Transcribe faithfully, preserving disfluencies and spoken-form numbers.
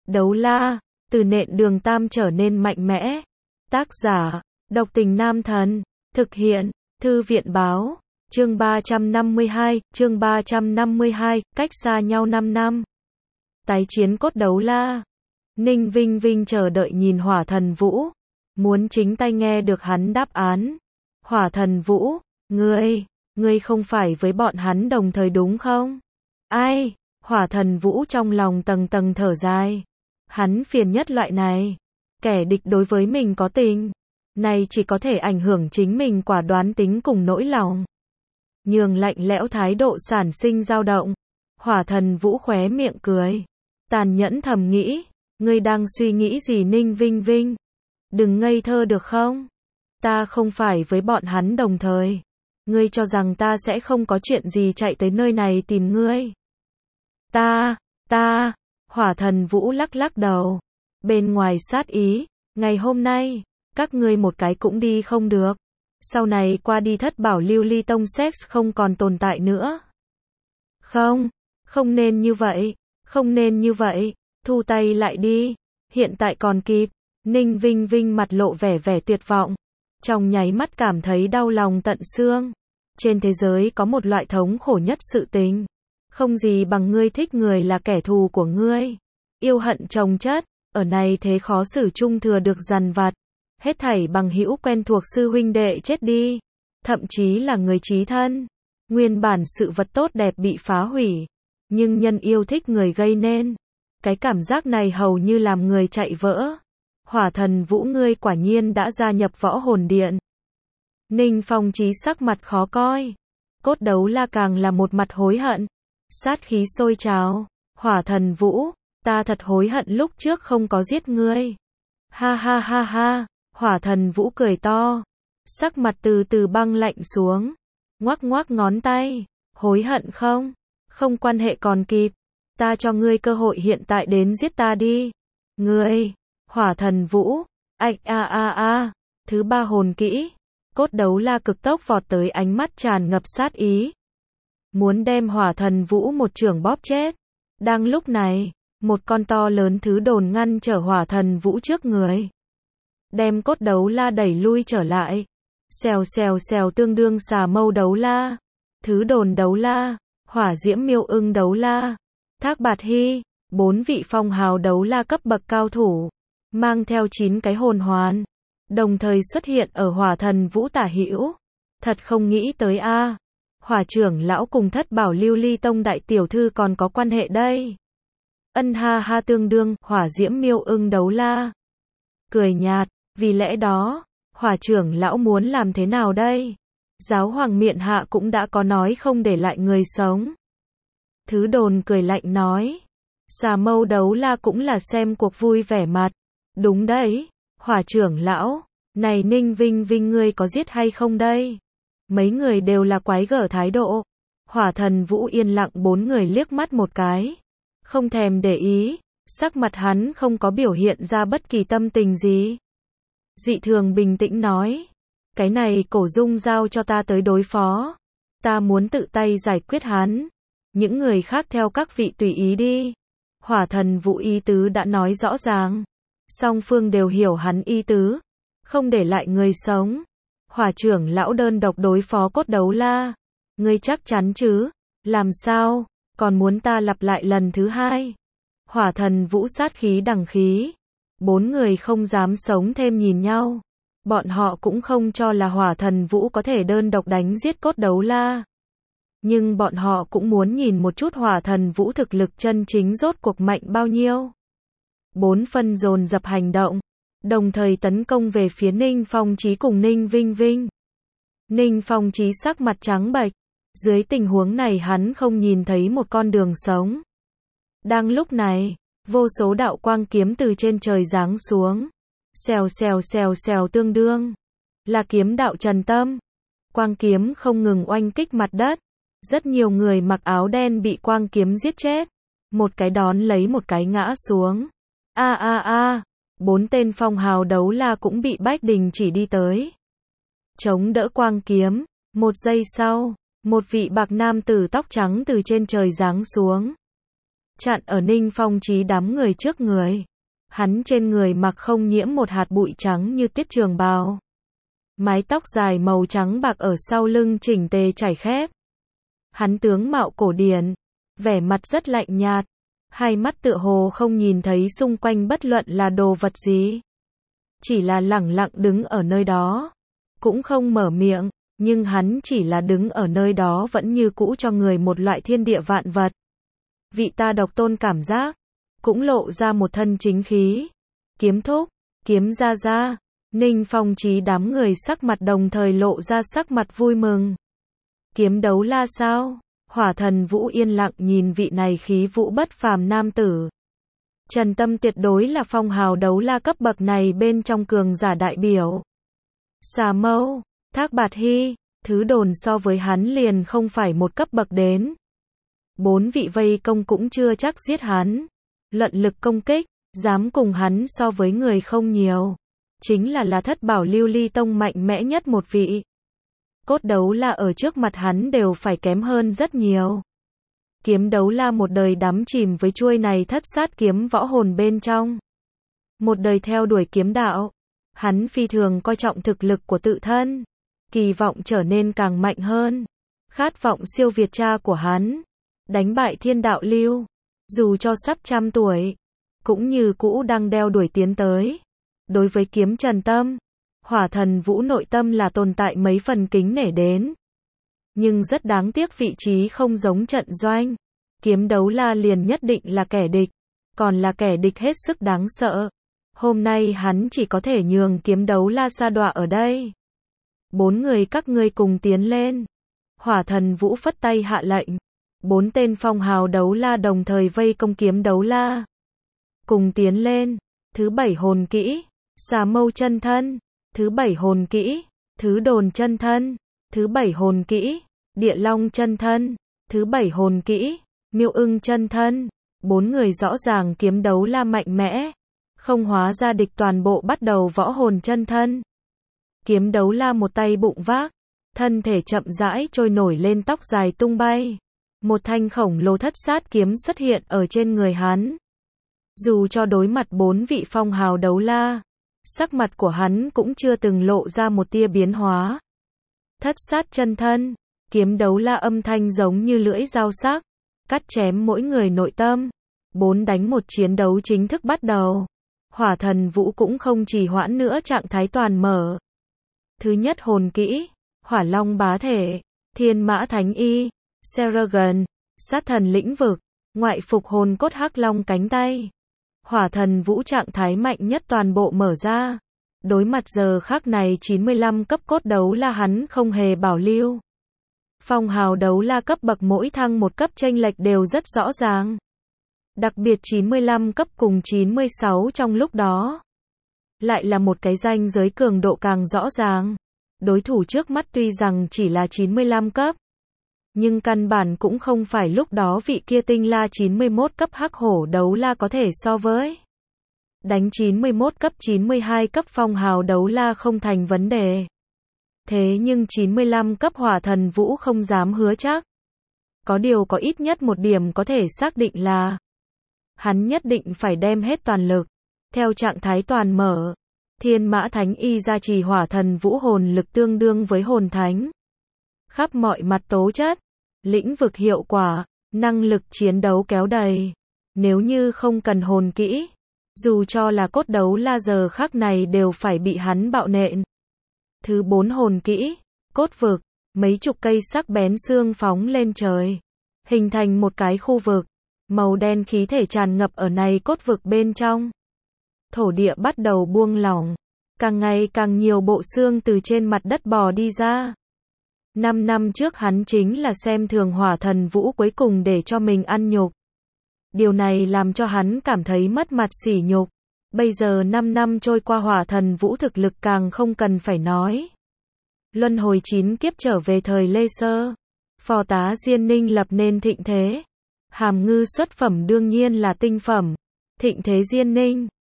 Đấu la, từ nện đường tam trở nên mạnh mẽ. Tác giả, độc tình nam thần. Thực hiện, thư viện báo. Chương ba trăm năm mươi hai, chương ba trăm năm mươi hai, cách xa nhau năm năm. Tái chiến cốt đấu la. Ninh Vinh Vinh chờ đợi nhìn Hỏa Thần Vũ, muốn chính tay nghe được hắn đáp án. Hỏa Thần Vũ, ngươi, ngươi không phải với bọn hắn đồng thời đúng không? Ai? Hỏa Thần Vũ trong lòng tầng tầng thở dài. Hắn phiền nhất loại này. Kẻ địch đối với mình có tình, này chỉ có thể ảnh hưởng chính mình quả đoán tính cùng nỗi lòng. Nhường lạnh lẽo thái độ sản sinh dao động. Hỏa Thần Vũ khóe miệng cười, tàn nhẫn thầm nghĩ, ngươi đang suy nghĩ gì Ninh Vinh Vinh? Đừng ngây thơ được không? Ta không phải với bọn hắn đồng thời. Ngươi cho rằng ta sẽ không có chuyện gì chạy tới nơi này tìm ngươi? Ta, ta, Hỏa Thần Vũ lắc lắc đầu. Bên ngoài sát ý, ngày hôm nay, các ngươi một cái cũng đi không được. Sau này qua đi thất bảo lưu ly tông sex không còn tồn tại nữa. Không, không nên như vậy, không nên như vậy, thu tay lại đi, hiện tại còn kịp. Ninh Vinh Vinh mặt lộ vẻ vẻ tuyệt vọng, trong nháy mắt cảm thấy đau lòng tận xương. Trên thế giới có một loại thống khổ nhất sự tình, không gì bằng ngươi thích người là kẻ thù của ngươi. Yêu hận chồng chất, ở này thế khó xử chung thừa được dằn vặt. Hết thảy bằng hữu quen thuộc sư huynh đệ chết đi, thậm chí là người chí thân. Nguyên bản sự vật tốt đẹp bị phá hủy, nhưng nhân yêu thích người gây nên. Cái cảm giác này hầu như làm người chạy vỡ. Hỏa Thần Vũ ngươi quả nhiên đã gia nhập võ hồn điện. Ninh Phong Chí sắc mặt khó coi. Cốt đấu la càng là một mặt hối hận. Sát khí sôi trào. Hỏa Thần Vũ, ta thật hối hận lúc trước không có giết ngươi. Ha ha ha ha. Hỏa Thần Vũ cười to, sắc mặt từ từ băng lạnh xuống, ngoắc ngoắc ngón tay, hối hận không? Không quan hệ còn kịp, ta cho ngươi cơ hội hiện tại đến giết ta đi. Ngươi, Hỏa Thần Vũ, ạch a a a, thứ ba hồn kỹ, cốt đấu la cực tốc vọt tới ánh mắt tràn ngập sát ý. Muốn đem Hỏa Thần Vũ một chưởng bóp chết. Đang lúc này, một con to lớn thứ đồn ngăn trở Hỏa Thần Vũ trước người. Đem cốt đấu la đẩy lui trở lại. Xèo xèo xèo tương đương xà mâu đấu la, thứ đồn đấu la, hỏa diễm miêu ưng đấu la, Thác Bạt Hy, bốn vị phong hào đấu la cấp bậc cao thủ, mang theo chín cái hồn hoàn, đồng thời xuất hiện ở Hỏa Thần Vũ tả hữu. Thật không nghĩ tới a, à. Hỏa trưởng lão cùng thất bảo lưu ly tông đại tiểu thư còn có quan hệ đây. Ân ha ha tương đương, hỏa diễm miêu ưng đấu la. Cười nhạt. Vì lẽ đó, Hỏa trưởng lão muốn làm thế nào đây? Giáo hoàng miện hạ cũng đã có nói không để lại người sống. Thứ đồn cười lạnh nói. Xà mâu đấu la cũng là xem cuộc vui vẻ mặt. Đúng đấy, Hỏa trưởng lão, này Ninh Vinh Vinh ngươi có giết hay không đây? Mấy người đều là quái gở thái độ. Hỏa Thần Vũ yên lặng bốn người liếc mắt một cái. Không thèm để ý, sắc mặt hắn không có biểu hiện ra bất kỳ tâm tình gì. Dị thường bình tĩnh nói, cái này Cổ Dung giao cho ta tới đối phó, ta muốn tự tay giải quyết hắn, những người khác theo các vị tùy ý đi. Hỏa Thần Vũ ý tứ đã nói rõ ràng, song phương đều hiểu hắn ý tứ, không để lại người sống. Hỏa trưởng lão đơn độc đối phó cốt đấu la, ngươi chắc chắn chứ? Làm sao, còn muốn ta lặp lại lần thứ hai? Hỏa Thần Vũ sát khí đằng khí. Bốn người không dám sống thêm nhìn nhau. Bọn họ cũng không cho là Hỏa Thần Vũ có thể đơn độc đánh giết cốt đấu la. Nhưng bọn họ cũng muốn nhìn một chút Hỏa Thần Vũ thực lực chân chính rốt cuộc mạnh bao nhiêu. Bốn phân dồn dập hành động, đồng thời tấn công về phía Ninh Phong Chí cùng Ninh Vinh Vinh. Ninh Phong Chí sắc mặt trắng bệch, dưới tình huống này hắn không nhìn thấy một con đường sống. Đang lúc này, vô số đạo quang kiếm từ trên trời giáng xuống. Xèo xèo xèo xèo tương đương là kiếm đạo Trần Tâm. Quang kiếm không ngừng oanh kích mặt đất. Rất nhiều người mặc áo đen bị quang kiếm giết chết. Một cái đón lấy một cái ngã xuống. A a a, bốn tên phong hào đấu la cũng bị Bách Đình chỉ đi tới. Chống đỡ quang kiếm. Một giây sau, một vị bạc nam tử tóc trắng từ trên trời giáng xuống. chặn ở Ninh Phong Chí đám người trước người. Hắn trên người mặc không nhiễm một hạt bụi trắng như tiết trường bào. Mái tóc dài màu trắng bạc ở sau lưng chỉnh tề chảy khép. Hắn tướng mạo cổ điển, vẻ mặt rất lạnh nhạt, hai mắt tựa hồ không nhìn thấy xung quanh bất luận là đồ vật gì. Chỉ là lẳng lặng đứng ở nơi đó, cũng không mở miệng, nhưng hắn chỉ là đứng ở nơi đó vẫn như cũ cho người một loại thiên địa vạn vật. Vị ta độc tôn cảm giác, cũng lộ ra một thân chính khí. Kiếm thúc, kiếm ra ra, Ninh Phong Chí đám người sắc mặt đồng thời lộ ra sắc mặt vui mừng. Kiếm đấu la sao? Hỏa Thần Vũ yên lặng nhìn vị này khí vũ bất phàm nam tử. Trần Tâm tuyệt đối là phong hào đấu la cấp bậc này bên trong cường giả đại biểu. Xà Mâu, Thác Bạt Hy, thứ đồn so với hắn liền không phải một cấp bậc đến. Bốn vị vây công cũng chưa chắc giết hắn. Luận lực công kích, dám cùng hắn so với người không nhiều. Chính là là thất bảo lưu ly tông mạnh mẽ nhất một vị. Cốt đấu la ở trước mặt hắn đều phải kém hơn rất nhiều. Kiếm đấu la một đời đắm chìm với chuôi này thất sát kiếm võ hồn bên trong. Một đời theo đuổi kiếm đạo. Hắn phi thường coi trọng thực lực của tự thân. Kỳ vọng trở nên càng mạnh hơn. Khát vọng siêu việt cha của hắn. Đánh bại thiên đạo lưu. Dù cho sắp trăm tuổi. Cũng như cũ đang đeo đuổi tiến tới. Đối với kiếm Trần Tâm, Hỏa Thần Vũ nội tâm là tồn tại mấy phần kính nể đến. Nhưng rất đáng tiếc vị trí không giống trận doanh. Kiếm đấu la liền nhất định là kẻ địch. Còn là kẻ địch hết sức đáng sợ. Hôm nay hắn chỉ có thể nhường kiếm đấu la sa đọa ở đây. Bốn người các ngươi cùng tiến lên. Hỏa Thần Vũ phất tay hạ lệnh. Bốn tên phong hào đấu la đồng thời vây công kiếm đấu la. Cùng tiến lên. Thứ bảy hồn kỹ. Xà Mâu chân thân. Thứ bảy hồn kỹ. Thứ đồn chân thân. Thứ bảy hồn kỹ. Địa Long chân thân. Thứ bảy hồn kỹ. Miêu Ưng chân thân. Bốn người rõ ràng kiếm đấu la mạnh mẽ. Không hóa ra địch toàn bộ bắt đầu võ hồn chân thân. Kiếm đấu la một tay bụng vác. Thân thể chậm rãi trôi nổi lên tóc dài tung bay. Một thanh khổng lồ thất sát kiếm xuất hiện ở trên người hắn. Dù cho đối mặt bốn vị phong hào đấu la, sắc mặt của hắn cũng chưa từng lộ ra một tia biến hóa. Thất sát chân thân, kiếm đấu la âm thanh giống như lưỡi dao sắc, cắt chém mỗi người nội tâm. Bốn đánh một chiến đấu chính thức bắt đầu. Hỏa Thần Vũ cũng không trì hoãn nữa trạng thái toàn mở. Thứ nhất hồn kỹ, Hỏa Long bá thể, Thiên Mã Thánh Y, Seragon, Sát Thần lĩnh vực, ngoại phục hồn cốt hắc long cánh tay. Hỏa Thần Vũ trạng thái mạnh nhất toàn bộ mở ra. Đối mặt giờ khắc này chín mươi lăm cấp cốt đấu la hắn không hề bảo lưu. Phong hào đấu la cấp bậc mỗi thăng một cấp chênh lệch đều rất rõ ràng. Đặc biệt chín mươi lăm cấp cùng chín mươi sáu trong lúc đó. Lại là một cái ranh giới cường độ càng rõ ràng. Đối thủ trước mắt tuy rằng chỉ là chín mươi lăm cấp. Nhưng căn bản cũng không phải lúc đó vị kia tinh la chín mươi mốt cấp hắc hổ đấu la có thể so với. Đánh chín mươi mốt cấp chín mươi hai cấp phong hào đấu la không thành vấn đề. Thế nhưng chín mươi lăm cấp Hỏa Thần Vũ không dám hứa chắc. Có điều có ít nhất một điểm có thể xác định là hắn nhất định phải đem hết toàn lực. Theo trạng thái toàn mở, Thiên Mã Thánh Y gia trì Hỏa Thần Vũ hồn lực tương đương với hồn thánh. Khắp mọi mặt tố chất, lĩnh vực hiệu quả, năng lực chiến đấu kéo đầy. Nếu như không cần hồn kỹ, dù cho là cốt đấu la giờ khắc này đều phải bị hắn bạo nện. Thứ bốn hồn kỹ, cốt vực, mấy chục cây sắc bén xương phóng lên trời, hình thành một cái khu vực, màu đen khí thể tràn ngập ở này cốt vực bên trong. Thổ địa bắt đầu buông lỏng, càng ngày càng nhiều bộ xương từ trên mặt đất bò đi ra. Năm năm trước hắn chính là xem thường Hỏa Thần Vũ cuối cùng để cho mình ăn nhục. Điều này làm cho hắn cảm thấy mất mặt sỉ nhục. Bây giờ năm năm trôi qua Hỏa Thần Vũ thực lực càng không cần phải nói. Luân hồi chín kiếp trở về thời Lê Sơ. Phò tá Diên Ninh lập nên thịnh thế. Hàm ngư xuất phẩm đương nhiên là tinh phẩm. Thịnh thế Diên Ninh.